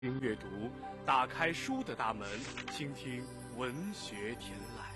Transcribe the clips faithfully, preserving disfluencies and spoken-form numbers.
听阅读，打开书的大门，倾听文学天籁。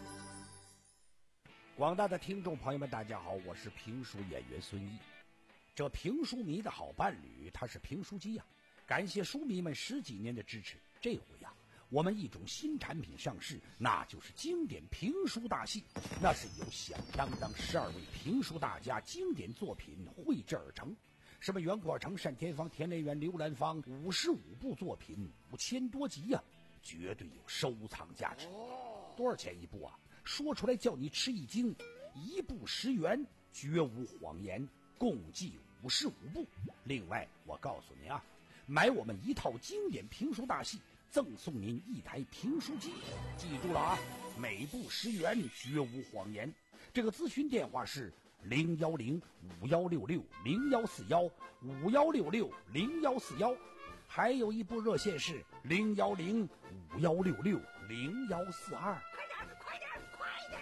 广大的听众朋友们，大家好，我是评书演员孙毅。这评书迷的好伴侣，他是评书机呀、啊！感谢书迷们十几年的支持。这回呀、啊，我们一种新产品上市，那就是经典评书大戏。那是由响当当十二位评书大家经典作品绘制而成。什么袁阔成、单田芳、田连元、刘兰芳，五十五部作品，五千多集呀、啊，绝对有收藏价值。多少钱一部啊？说出来叫你吃一惊，一部十元，绝无谎言，共计五十五部。另外，我告诉您啊，买我们一套经典评书大戏，赠送您一台评书机。记住了啊，每部十元，绝无谎言。这个咨询电话是零幺零五幺六六零幺四幺五幺六六零幺四幺，还有一部热线是零幺零五幺六六零幺四二。 快点，快点，快点！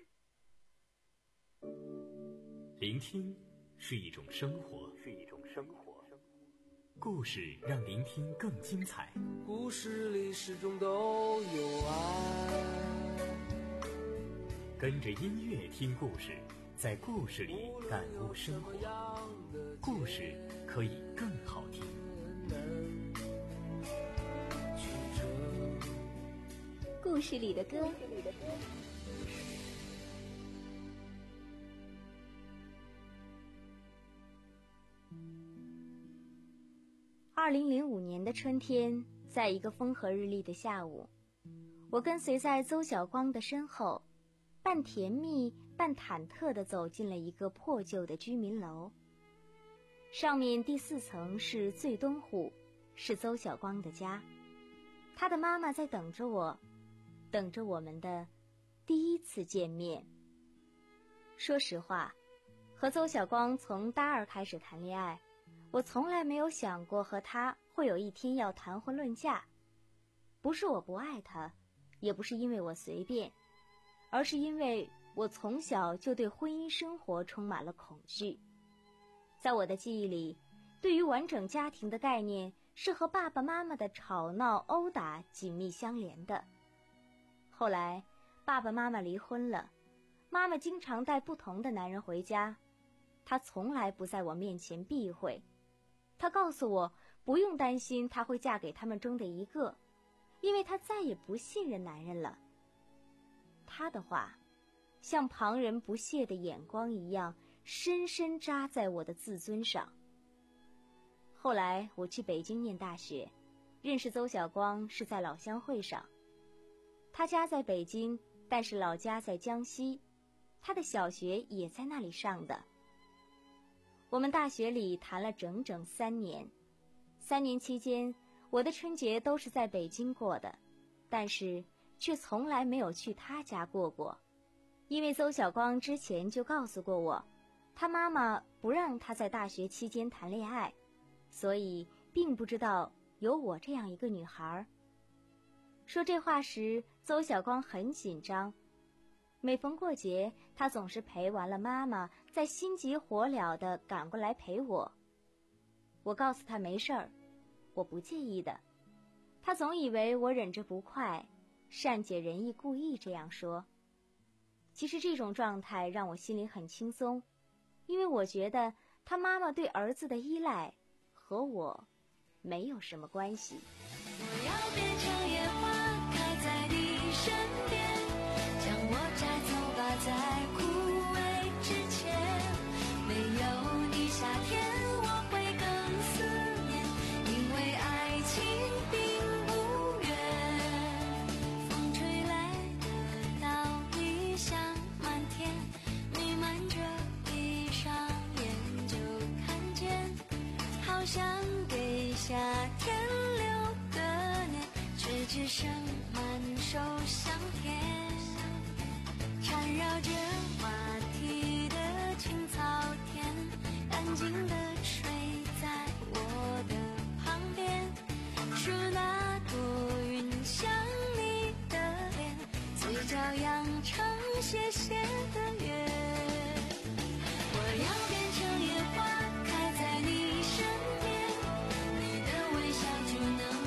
聆听是一种生活，是一种生活。故事让聆听更精彩。 故事里始终都有爱。 跟着音乐听故事，在故事里感悟生活，故事可以更好听。 故事里的歌，二零零五年的春天，在一个风和日丽的下午，我跟随在邹晓光的身后，半甜蜜半忐忑地走进了一个破旧的居民楼。上面第四层是最东户，是邹晓光的家。他的妈妈在等着我，等着我们的第一次见面。说实话，和邹晓光从大二开始谈恋爱，我从来没有想过和他会有一天要谈婚论嫁。不是我不爱他，也不是因为我随便，而是因为我从小就对婚姻生活充满了恐惧。在我的记忆里，对于完整家庭的概念是和爸爸妈妈的吵闹殴打紧密相连的。后来爸爸妈妈离婚了，妈妈经常带不同的男人回家，她从来不在我面前避讳。她告诉我不用担心她会嫁给他们中的一个，因为她再也不信任男人了。她的话像旁人不屑的眼光一样，深深扎在我的自尊上。后来我去北京念大学，认识邹晓光是在老乡会上。他家在北京，但是老家在江西，他的小学也在那里上的。我们大学里谈了整整三年，三年期间，我的春节都是在北京过的，但是却从来没有去他家过过。因为邹晓光之前就告诉过我，他妈妈不让他在大学期间谈恋爱，所以并不知道有我这样一个女孩。说这话时，邹晓光很紧张。每逢过节，他总是陪完了妈妈，再心急火燎地赶过来陪我。我告诉他没事儿，我不介意的。他总以为我忍着不快，善解人意，故意这样说。其实这种状态让我心里很轻松，因为我觉得他妈妈对儿子的依赖和我没有什么关系。 我要变成野花开在你身边，将我摘走吧，在枯萎之前。没有你夏天我会更思念，因为爱情并不远。风吹来的稻粒香满天，弥漫着闭上眼就看见，好想给夏天留的念，却只剩满手香甜。缠绕着话题的青草田，安静地睡在我的旁边，数那朵云像你的脸，嘴角扬成斜斜的月。我要变成野花开在你身边，你的微笑就能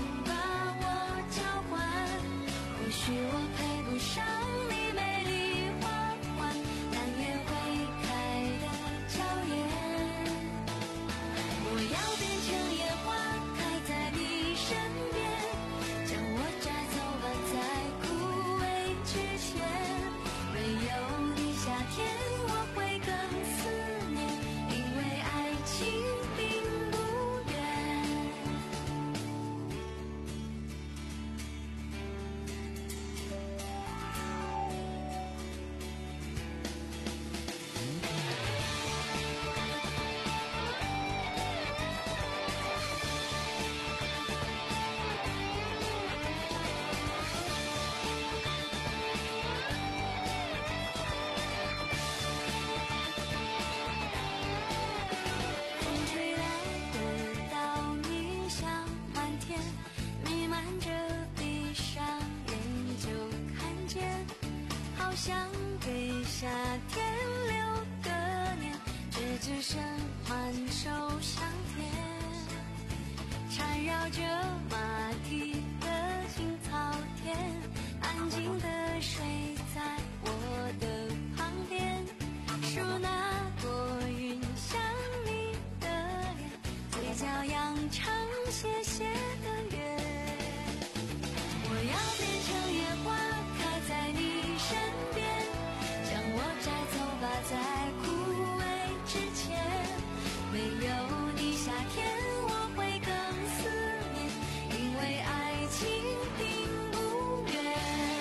弥漫着，闭上眼就看见，好像给夏天留个念，这只剩满手香甜，缠绕着马蹄的青草田，安静地睡在我的旁边，数那朵云像你的脸，嘴角扬长斜斜的月。我要变成野花，开在你身边，将我摘走吧，在枯萎之前。没有你，夏天我会更思念，因为爱情并不远。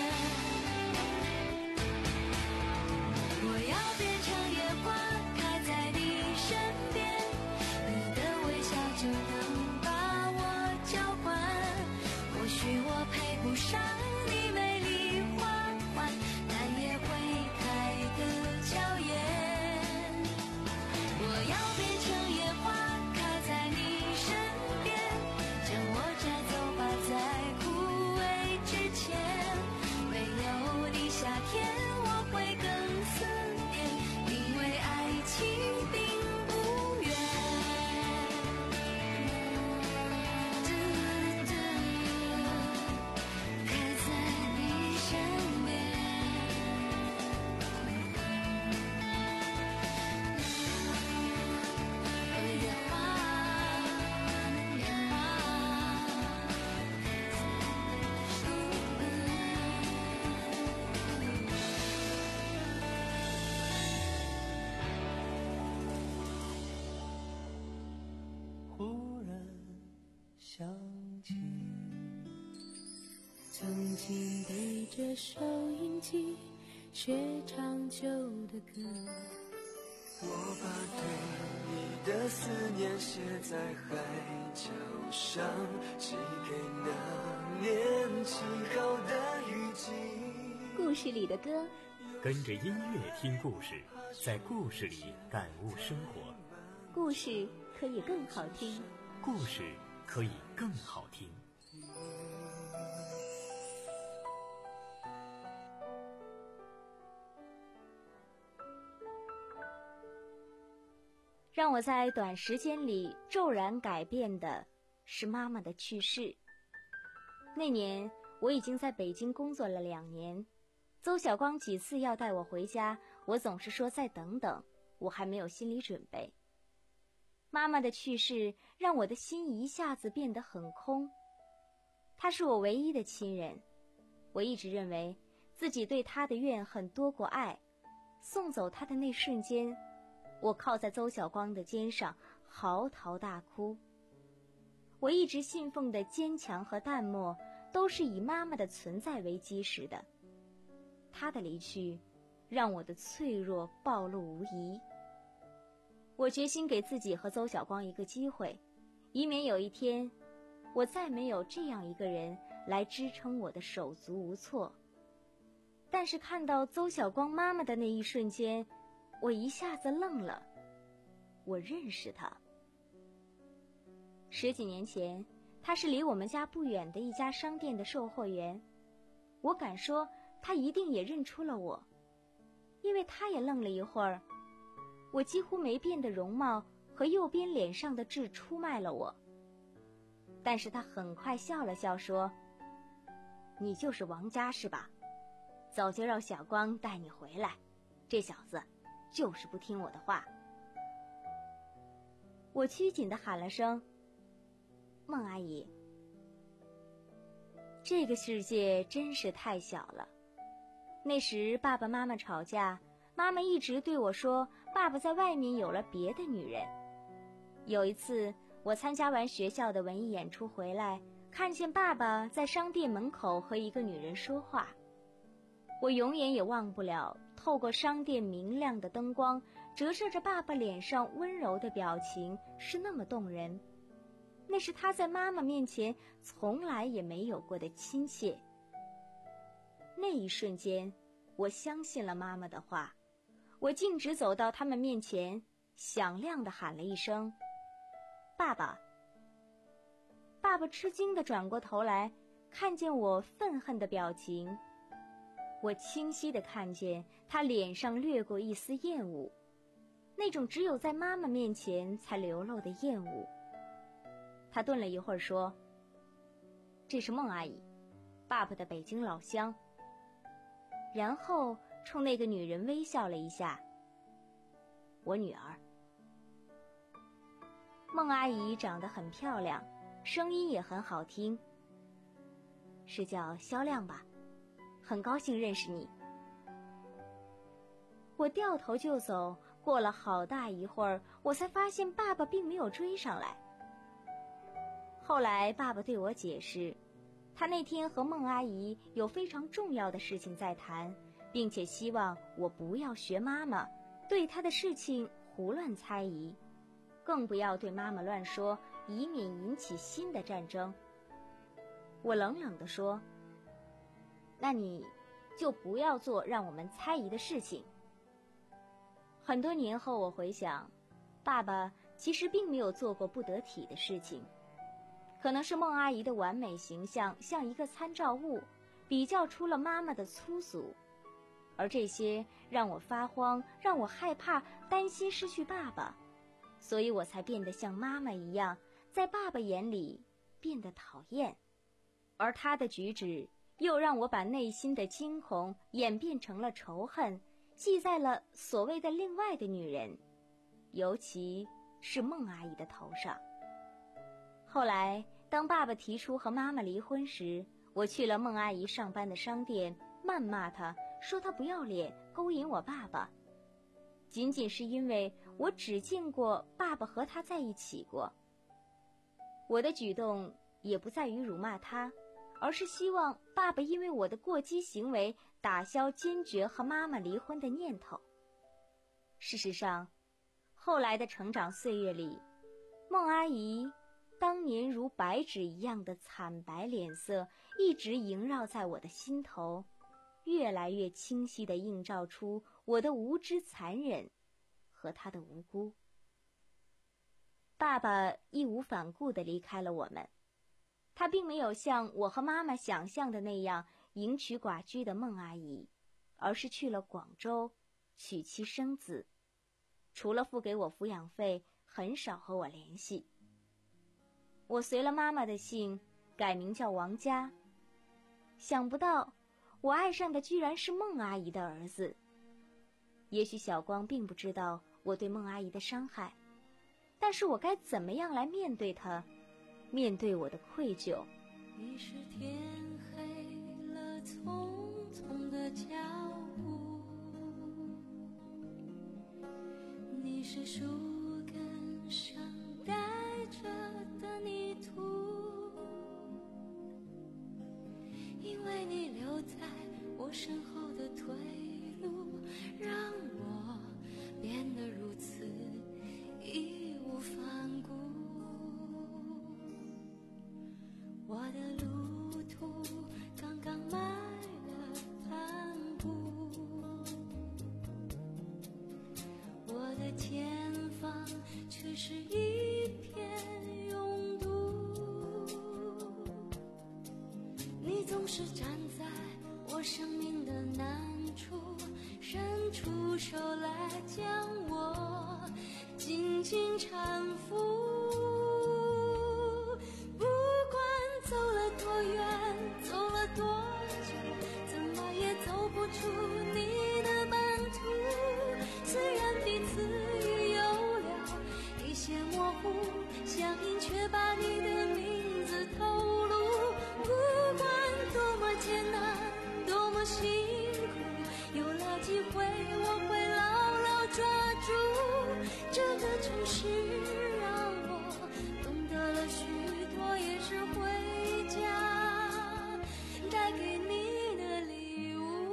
我要变成野花，开在你身边，你的微笑就能把我浇灌。或许我配不上你美丽花环，但也会开得娇艳。我要变成野花，开在你身边，将我摘走吧，在枯萎之前。没有你，夏天我会更思念，因为爱情并不远。嘟嘟，开在你身边。野花，野花， 忽然想起，曾经对着收音机学唱旧的歌。 我把对你的思念写在海角上，寄给那年晴好的雨季。 故事里的歌， 跟着音乐听故事，在故事里感悟生活。 故事可以更好听。 故事可以更好听。 让我在短时间里骤然改变的是妈妈的去世。那年我已经在北京工作了两年，邹晓光几次要带我回家，我总是说再等等，我还没有心理准备。妈妈的去世让我的心一下子变得很空。她是我唯一的亲人，我一直认为自己对她的怨恨多过爱。送走她的那瞬间，我靠在邹晓光的肩上嚎啕大哭。我一直信奉的坚强和淡漠，都是以妈妈的存在为基石的。她的离去，让我的脆弱暴露无遗。我决心给自己和邹晓光一个机会，以免有一天，我再没有这样一个人来支撑我的手足无措。但是看到邹晓光妈妈的那一瞬间，我一下子愣了。我认识她。十几年前，她是离我们家不远的一家商店的售货员。我敢说，她一定也认出了我，因为她也愣了一会儿。我几乎没变的容貌和右边脸上的痣出卖了我。但是她很快笑了笑说：“你就是王家是吧？早就让小光带你回来，这小子就是不听我的话。”我拘谨地喊了声：“孟阿姨。”这个世界真是太小了。那时爸爸妈妈吵架，妈妈一直对我说爸爸在外面有了别的女人。有一次我参加完学校的文艺演出回来，看见爸爸在商店门口和一个女人说话。我永远也忘不了透过商店明亮的灯光折射着爸爸脸上温柔的表情，是那么动人。那是他在妈妈面前从来也没有过的亲切。那一瞬间，我相信了妈妈的话，我径直走到他们面前，响亮地喊了一声：“爸爸！” 爸爸吃惊地转过头来，看见我愤恨的表情。我清晰地看见他脸上掠过一丝厌恶，那种只有在妈妈面前才流露的厌恶。他顿了一会儿说：“这是孟阿姨，爸爸的北京老乡。”然后冲那个女人微笑了一下：“我女儿。”孟阿姨长得很漂亮，声音也很好听，是叫肖亮吧？很高兴认识你。我掉头就走，过了好大一会儿，我才发现爸爸并没有追上来。后来爸爸对我解释，他那天和孟阿姨有非常重要的事情在谈，并且希望我不要学妈妈，对他的事情胡乱猜疑，更不要对妈妈乱说，以免引起新的战争。我冷冷地说：“那你就不要做让我们猜疑的事情。”很多年后我回想，爸爸其实并没有做过不得体的事情，可能是孟阿姨的完美形象像一个参照物，比较出了妈妈的粗俗，而这些让我发慌，让我害怕，担心失去爸爸，所以我才变得像妈妈一样，在爸爸眼里变得讨厌，而他的举止又让我把内心的惊恐演变成了仇恨，记在了所谓的另外的女人，尤其是孟阿姨的头上。后来当爸爸提出和妈妈离婚时，我去了孟阿姨上班的商店，谩骂她，说她不要脸，勾引我爸爸。仅仅是因为我只见过爸爸和她在一起过。我的举动也不在于辱骂她，而是希望爸爸因为我的过激行为打消坚决和妈妈离婚的念头。事实上，后来的成长岁月里，孟阿姨当年如白纸一样的惨白脸色一直萦绕在我的心头，越来越清晰地映照出我的无知残忍和她的无辜。爸爸义无反顾地离开了我们，他并没有像我和妈妈想象的那样迎娶寡居的孟阿姨，而是去了广州娶妻生子，除了付给我抚养费，很少和我联系。我随了妈妈的姓，改名叫王佳。想不到我爱上的居然是孟阿姨的儿子。也许小光并不知道我对孟阿姨的伤害，但是我该怎么样来面对她，面对我的愧疚？ 你是天黑了匆匆的脚步，你是树根上带着的泥土，因为你留在我身后的退路，让我变得如此义无反顾。我的路途刚刚迈了半步，我的前方却是一片拥堵。你总是站在我生命的难处，伸出手来将我紧紧搀扶。走了多远，走了多久，怎么也走不出你的版图。虽然彼此已有了一些模糊，乡音却把你的名字透露。不管多么艰难，多么辛苦，有了机会我会牢牢抓住。这个城市让我懂得了许多，也是会带给你的礼物。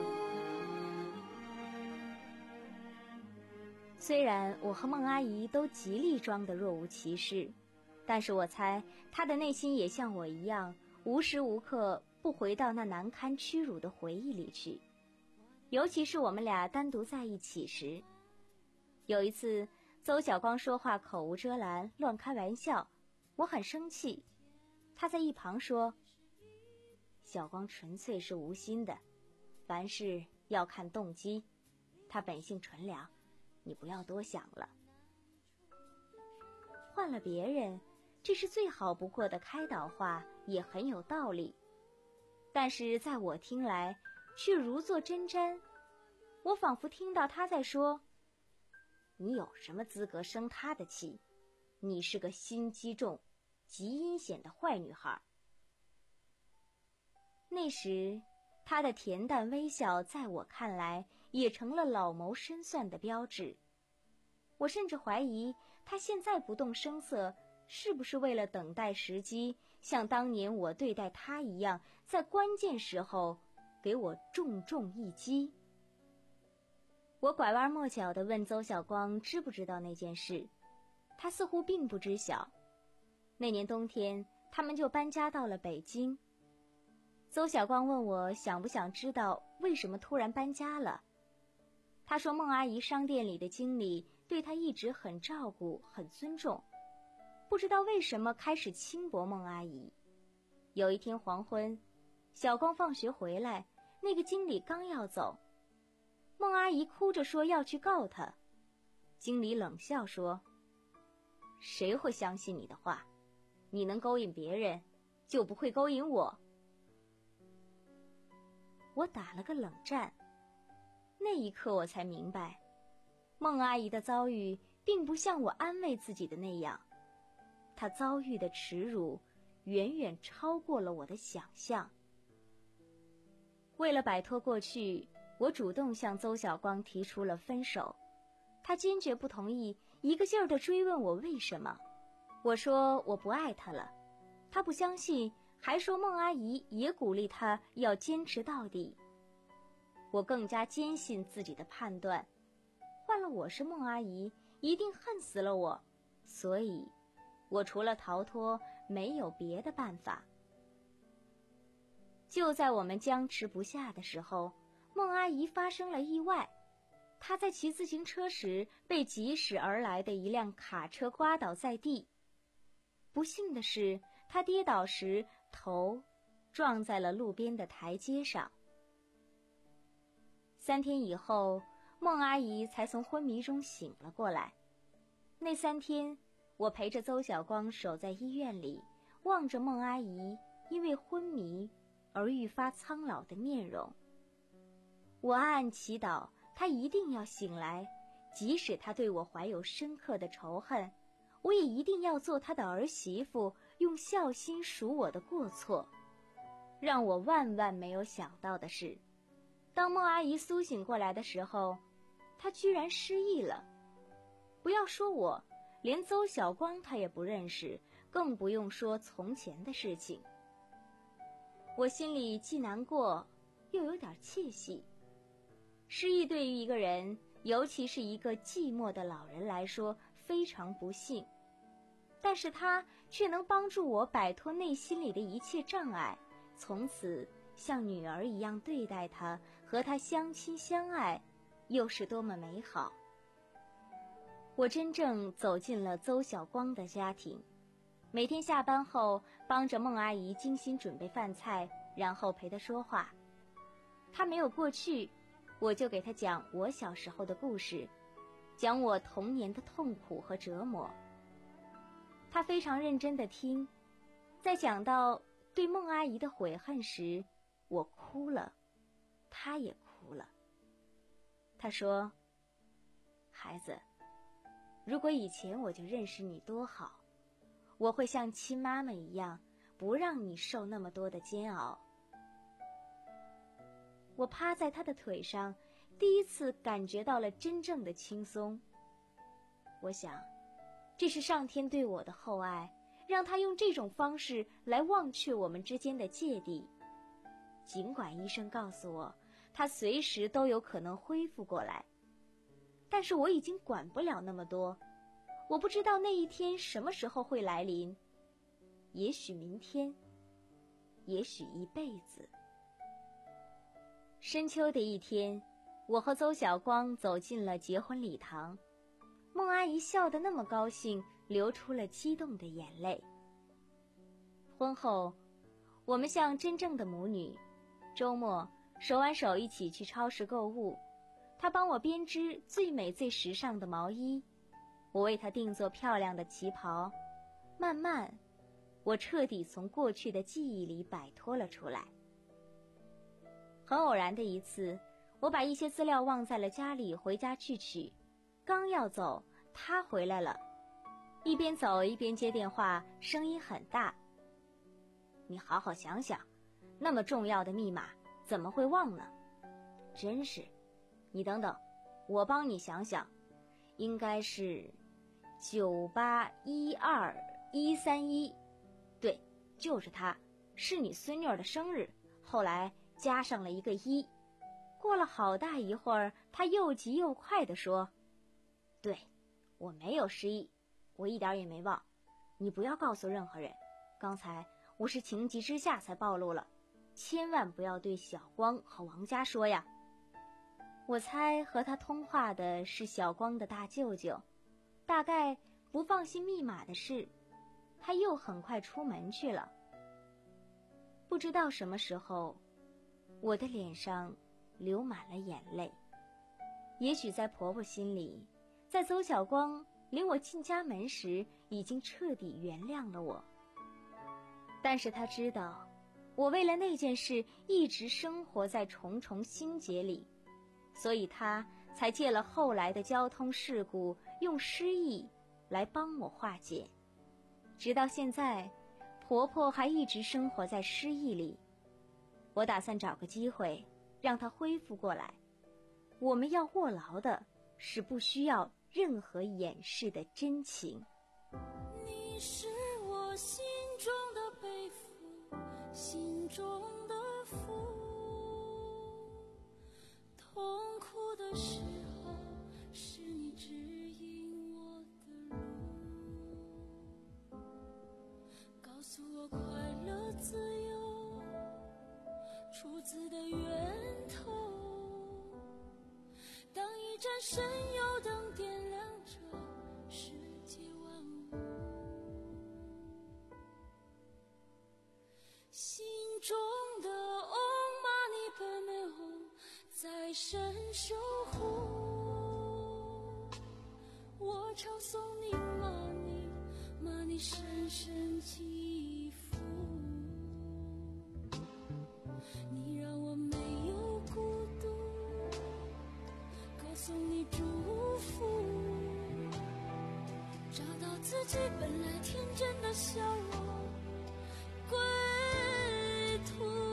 虽然我和孟阿姨都极力装得若无其事，但是我猜她的内心也像我一样，无时无刻不回到那难堪屈辱的回忆里去。尤其是我们俩单独在一起时，有一次邹晓光说话口无遮拦，乱开玩笑，我很生气， 他在一旁说：“小光纯粹是无心的，凡事要看动机，他本性纯良，你不要多想了。”换了别人，这是最好不过的开导话，也很有道理。但是在我听来，却如坐针毡。我仿佛听到他在说：“你有什么资格生他的气？你是个心机重、极阴险的坏女孩。”那时，他的恬淡微笑在我看来也成了老谋深算的标志。我甚至怀疑，他现在不动声色，是不是为了等待时机，像当年我对待他一样，在关键时候给我重重一击。我拐弯抹角地问邹晓光知不知道那件事，他似乎并不知晓。那年冬天，他们就搬家到了北京。邹晓光问我想不想知道为什么突然搬家了。他说孟阿姨商店里的经理对他一直很照顾，很尊重，不知道为什么开始轻薄孟阿姨。有一天黄昏，小光放学回来，那个经理刚要走，孟阿姨哭着说要去告他。经理冷笑说：“谁会相信你的话？你能勾引别人，就不会勾引我。”我打了个冷战。那一刻我才明白，孟阿姨的遭遇并不像我安慰自己的那样，她遭遇的耻辱远远超过了我的想象。为了摆脱过去，我主动向邹晓光提出了分手，他坚决不同意，一个劲儿地追问我为什么。我说我不爱他了，他不相信，还说孟阿姨也鼓励他要坚持到底。我更加坚信自己的判断，换了我是孟阿姨，一定恨死了我，所以我除了逃脱没有别的办法。就在我们僵持不下的时候，孟阿姨发生了意外。她在骑自行车时被疾驶而来的一辆卡车刮倒在地。不幸的是，她跌倒时头撞在了路边的台阶上。三天以后，孟阿姨才从昏迷中醒了过来。那三天，我陪着邹晓光守在医院里，望着孟阿姨因为昏迷而愈发苍老的面容。我暗暗祈祷她一定要醒来，即使她对我怀有深刻的仇恨，我也一定要做她的儿媳妇，用孝心赎我的过错。让我万万没有想到的是，当孟阿姨苏醒过来的时候，她居然失忆了。不要说我，连邹晓光她也不认识，更不用说从前的事情。我心里既难过，又有点窃喜。失忆对于一个人，尤其是一个寂寞的老人来说，非常不幸。但是他却能帮助我摆脱内心里的一切障碍，从此像女儿一样对待他，和他相亲相爱，又是多么美好。我真正走进了邹晓光的家庭，每天下班后帮着孟阿姨精心准备饭菜，然后陪她说话。她没有过去，我就给她讲我小时候的故事，讲我童年的痛苦和折磨。她非常认真地听，在讲到对孟阿姨的悔恨时，我哭了，她也哭了。她说：“孩子，如果以前我就认识你多好，我会像亲妈妈一样，不让你受那么多的煎熬。”我趴在她的腿上，第一次感觉到了真正的轻松。我想，这是上天对我的厚爱，让他用这种方式来忘却我们之间的芥蒂。尽管医生告诉我，他随时都有可能恢复过来，但是我已经管不了那么多。我不知道那一天什么时候会来临，也许明天，也许一辈子。深秋的一天，我和邹晓光走进了结婚礼堂。孟阿姨笑得那么高兴，流出了激动的眼泪。 婚后，我们像真正的母女，周末手挽手一起去超市购物，他帮我编织最美最时尚的毛衣，我为他定做漂亮的旗袍。慢慢，我彻底从过去的记忆里摆脱了出来。很偶然的一次，我把一些资料忘在了家里，回家去取，刚要走，他回来了，一边走一边接电话，声音很大。你好好想想，那么重要的密码怎么会忘呢？真是，你等等，我帮你想想，应该是九八一二一三一，对，就是它，是你孙女儿的生日，后来加上了一个一。过了好大一会儿，他又急又快地说：对，我没有失忆，我一点也没忘，你不要告诉任何人，刚才我是情急之下才暴露了，千万不要对小光和王佳说呀。我猜和他通话的是小光的大舅舅，大概不放心密码的事，他又很快出门去了。不知道什么时候，我的脸上流满了眼泪。也许在婆婆心里，在邹小光领我进家门时，已经彻底原谅了我。但是她知道，我为了那件事一直生活在重重心结里，所以她才借了后来的交通事故，用失忆来帮我化解。直到现在，婆婆还一直生活在失忆里。我打算找个机会让她恢复过来。我们要握牢的是不需要任何掩饰的真情。 你是我心中的背负，心中的负，痛苦的时候是你指引我的路，告诉我快乐自由出自的源头，当一盏神油灯点亮着世界万物，心中的嗡嘛呢叭咪吽在深守护，我唱诵你玛尼玛尼深深祈福，你让我没有孤独，告诉你祝福，找到自己本来天真的笑容，归途。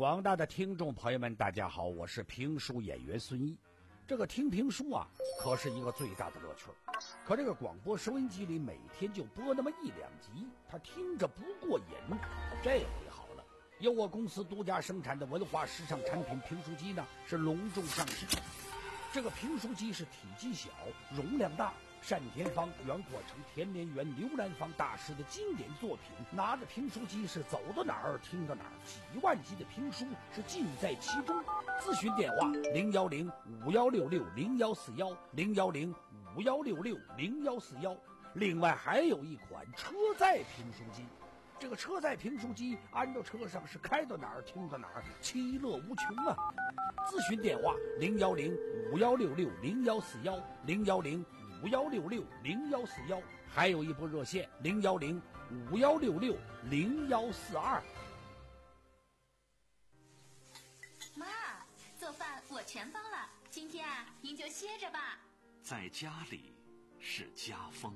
广大的听众朋友们，大家好，我是评书演员孙毅。这个听评书啊，可是一个最大的乐趣。可这个广播收音机里每天就播那么一两集，他听着不过瘾。这回好了，由我公司独家生产的文化时尚产品评书机呢，是隆重上市。这个评书机是体积小，容量大，单田芳、袁阔成、田连元、刘兰芳大师的经典作品，拿着评书机是走到哪儿听到哪儿，几万集的评书是尽在其中。咨询电话零幺零五幺六六零幺四幺零幺零五幺六六零幺四幺。另外还有一款车载评书机，这个车载评书机安到车上是开到哪儿听到哪儿，其乐无穷啊！咨询电话零幺零五幺六六零幺四幺零幺零五幺六六零幺四幺，还有一部热线零幺零五幺六六零幺四二。 妈，做饭我全包了，今天啊，您就歇着吧。 在家里是家风。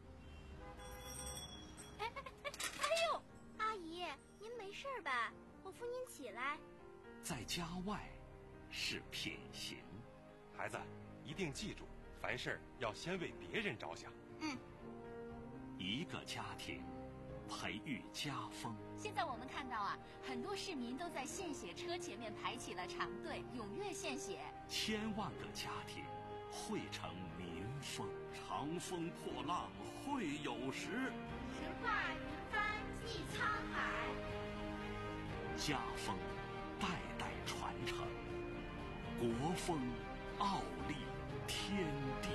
哎哎哎哎呦，阿姨，您没事吧？我扶您起来。 在家外是品行。 孩子，一定记住，凡事要先为别人着想。 嗯。 一个家庭培育家风。 现在我们看到啊，很多市民都在献血车前面排起了长队，踊跃献血。 千万个家庭汇成民风。长风破浪会有时， 时化云帆济沧海。 家风代代传承，国风傲立天地。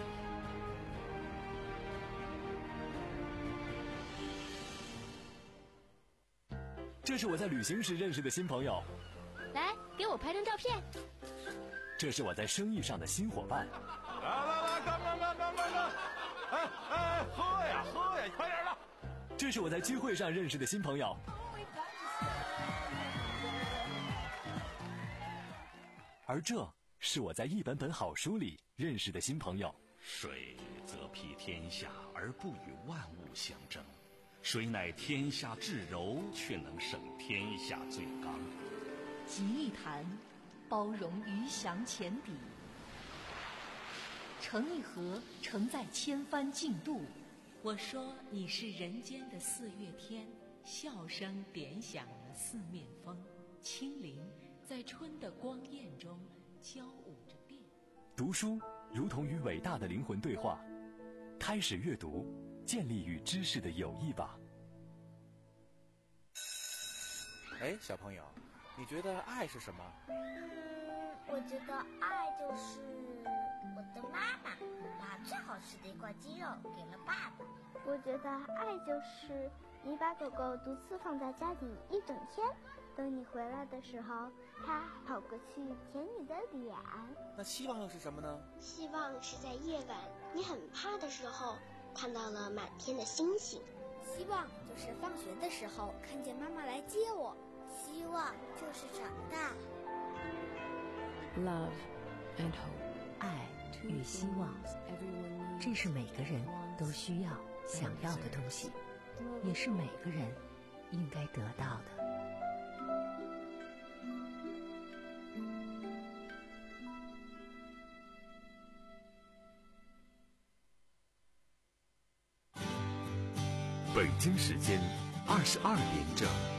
这是我在旅行时认识的新朋友， 来，给我拍张照片。 这是我在生意上的新伙伴。 来来来，干干干干干干！哎哎，喝呀喝呀，快点的！ 这是我在聚会上认识的新朋友。而这是我在一本本好书里认识的新朋友。 水则披天下而不与万物相争，水乃天下至柔，却能胜天下最刚。 集一谈，包容鱼翔浅底；成一河，承载千帆竞渡。 我说你是人间的四月天，笑声点响了四面风，轻灵在春的光艳中交舞着变。 读书如同与伟大的灵魂对话，开始阅读，建立与知识的友谊吧。 哎，小朋友，你觉得爱是什么？ 嗯，我觉得爱就是我的妈妈把最好吃的一块鸡肉给了爸爸。 我觉得爱就是你把狗狗独自放在家里一整天，等你回来的时候，它跑过去舔你的脸。 那希望又是什么呢？ 希望是在夜晚你很怕的时候，看到了满天的星星。 希望就是放学的时候看见妈妈来接我。希望就是长大。 Love and hope， 爱与希望，这是每个人都需要想要的东西，也是每个人应该得到的。 北京时间二十二点整。